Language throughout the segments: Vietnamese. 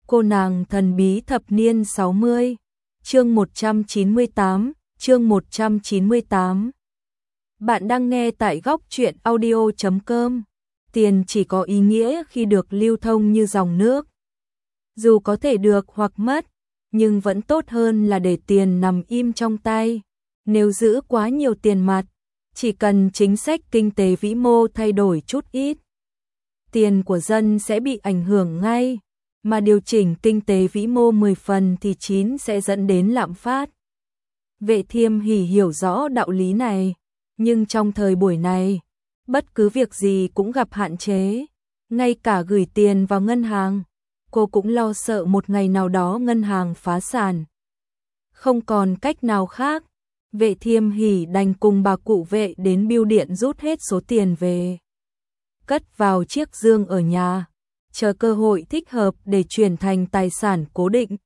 Cô nàng thần bí thập niên 60, chương 198. Bạn đang nghe tại góc truyện audio.com. Tiền chỉ có ý nghĩa khi được lưu thông như dòng nước. Dù có thể được hoặc mất, nhưng vẫn tốt hơn là để tiền nằm im trong tay. Nếu giữ quá nhiều tiền mặt, chỉ cần chính sách kinh tế vĩ mô thay đổi chút ít, tiền của dân sẽ bị ảnh hưởng ngay. Mà điều chỉnh kinh tế vĩ mô 10 phần thì 9 sẽ dẫn đến lạm phát. Vệ Thiêm Hỷ hiểu rõ đạo lý này, nhưng trong thời buổi này, bất cứ việc gì cũng gặp hạn chế, ngay cả gửi tiền vào ngân hàng, cô cũng lo sợ một ngày nào đó ngân hàng phá sản. Không còn cách nào khác, Vệ Thiêm Hỷ đành cùng bà cụ Vệ đến bưu điện rút hết số tiền về, cất vào chiếc dương ở nhà, chờ cơ hội thích hợp để chuyển thành tài sản cố định.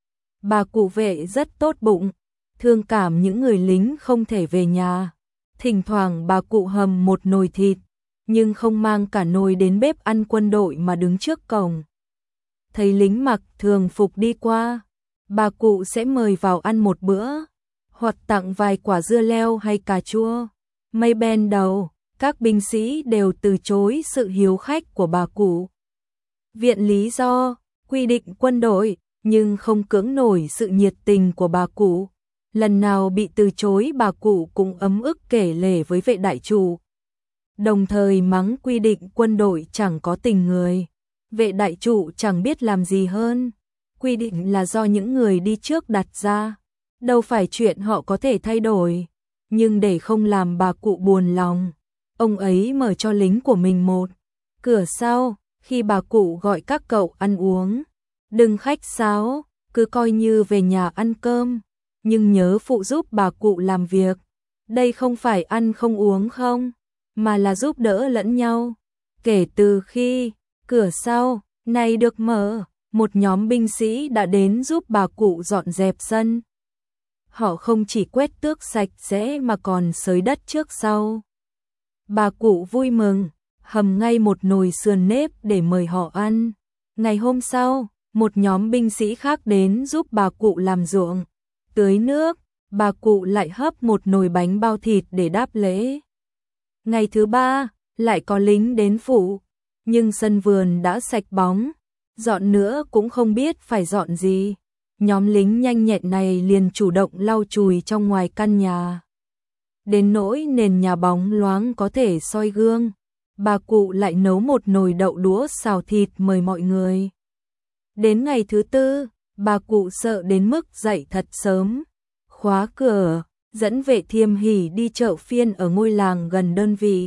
Bà cụ Vệ rất tốt bụng, thương cảm những người lính không thể về nhà. Thỉnh thoảng bà cụ hầm một nồi thịt, nhưng không mang cả nồi đến bếp ăn quân đội mà đứng trước cổng. Thấy lính mặc thường phục đi qua, bà cụ sẽ mời vào ăn một bữa, hoặc tặng vài quả dưa leo hay cà chua. Mây ben đầu, các binh sĩ đều từ chối sự hiếu khách của bà cụ. Viện lý do, quy định quân đội, nhưng không cưỡng nổi sự nhiệt tình của bà cụ. Lần nào bị từ chối bà cụ cũng ấm ức kể lể với Vệ đại chủ. Đồng thời mắng quy định quân đội chẳng có tình người. Vệ đại chủ chẳng biết làm gì hơn. Quy định là do những người đi trước đặt ra, đâu phải chuyện họ có thể thay đổi. Nhưng để không làm bà cụ buồn lòng, ông ấy mở cho lính của mình một cửa sau. Khi bà cụ gọi các cậu ăn uống, đừng khách sáo, cứ coi như về nhà ăn cơm, nhưng nhớ phụ giúp bà cụ làm việc. Đây không phải ăn không uống không, mà là giúp đỡ lẫn nhau. Kể từ khi cửa sau này được mở, một nhóm binh sĩ đã đến giúp bà cụ dọn dẹp sân. Họ không chỉ quét tước sạch sẽ mà còn xới đất trước sau. Bà cụ vui mừng, hầm ngay một nồi sườn nếp để mời họ ăn. Ngày hôm sau, một nhóm binh sĩ khác đến giúp bà cụ làm ruộng, tưới nước, bà cụ lại hấp một nồi bánh bao thịt để đáp lễ. Ngày thứ ba, lại có lính đến phụ, nhưng sân vườn đã sạch bóng, dọn nữa cũng không biết phải dọn gì. Nhóm lính nhanh nhẹn này liền chủ động lau chùi trong ngoài căn nhà. Đến nỗi nền nhà bóng loáng có thể soi gương, bà cụ lại nấu một nồi đậu đũa xào thịt mời mọi người. Đến ngày thứ tư, bà cụ sợ đến mức dậy thật sớm, khóa cửa, dẫn Vệ Thiêm Hỷ đi chợ phiên ở ngôi làng gần đơn vị.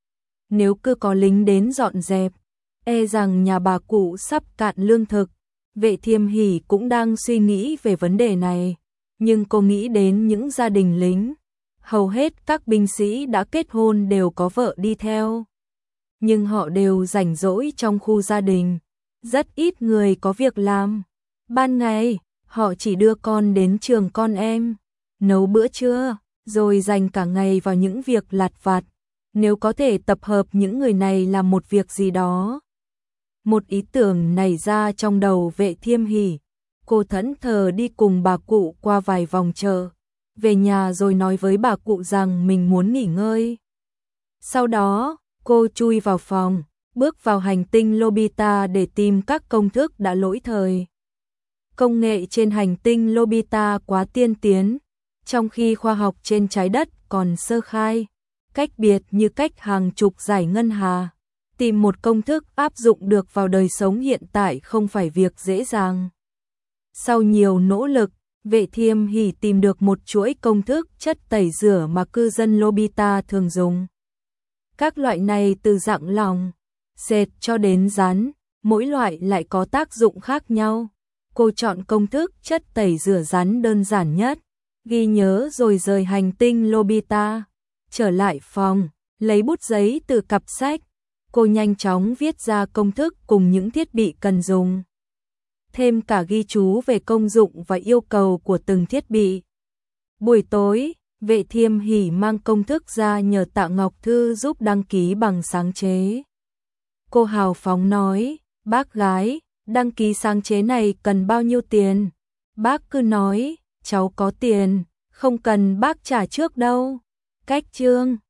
Nếu cứ có lính đến dọn dẹp, e rằng nhà bà cụ sắp cạn lương thực. Vệ Thiêm Hỷ cũng đang suy nghĩ về vấn đề này, nhưng cô nghĩ đến những gia đình lính. Hầu hết các binh sĩ đã kết hôn đều có vợ đi theo, nhưng họ đều rảnh rỗi trong khu gia đình, rất ít người có việc làm. Ban ngày, họ chỉ đưa con đến trường con em, nấu bữa trưa, rồi dành cả ngày vào những việc lặt vặt. Nếu có thể tập hợp những người này làm một việc gì đó. Một ý tưởng nảy ra trong đầu Vệ Thiêm Hỷ. Cô thẫn thờ đi cùng bà cụ qua vài vòng chợ, về nhà rồi nói với bà cụ rằng mình muốn nghỉ ngơi. Sau đó, cô chui vào phòng, bước vào hành tinh Lobita để tìm các công thức đã lỗi thời. Công nghệ trên hành tinh Lobita quá tiên tiến, trong khi khoa học trên trái đất còn sơ khai, cách biệt như cách hàng chục giải ngân hà. Tìm một công thức áp dụng được vào đời sống hiện tại không phải việc dễ dàng. Sau nhiều nỗ lực, Vệ Thiêm Hỷ tìm được một chuỗi công thức chất tẩy rửa mà cư dân Lobita thường dùng. Các loại này từ dạng lỏng, dệt cho đến rắn, mỗi loại lại có tác dụng khác nhau. Cô chọn công thức chất tẩy rửa rắn đơn giản nhất, ghi nhớ rồi rời hành tinh Lobita. Trở lại phòng, lấy bút giấy từ cặp sách. Cô nhanh chóng viết ra công thức cùng những thiết bị cần dùng. Thêm cả ghi chú về công dụng và yêu cầu của từng thiết bị. Buổi tối, Vệ Thiêm Hỷ mang công thức ra nhờ Tạ Ngọc Thư giúp đăng ký bằng sáng chế. Cô hào phóng nói, bác gái, Đăng ký sáng chế này cần bao nhiêu tiền? Bác cứ nói, cháu có tiền, không cần bác trả trước đâu. Cách chương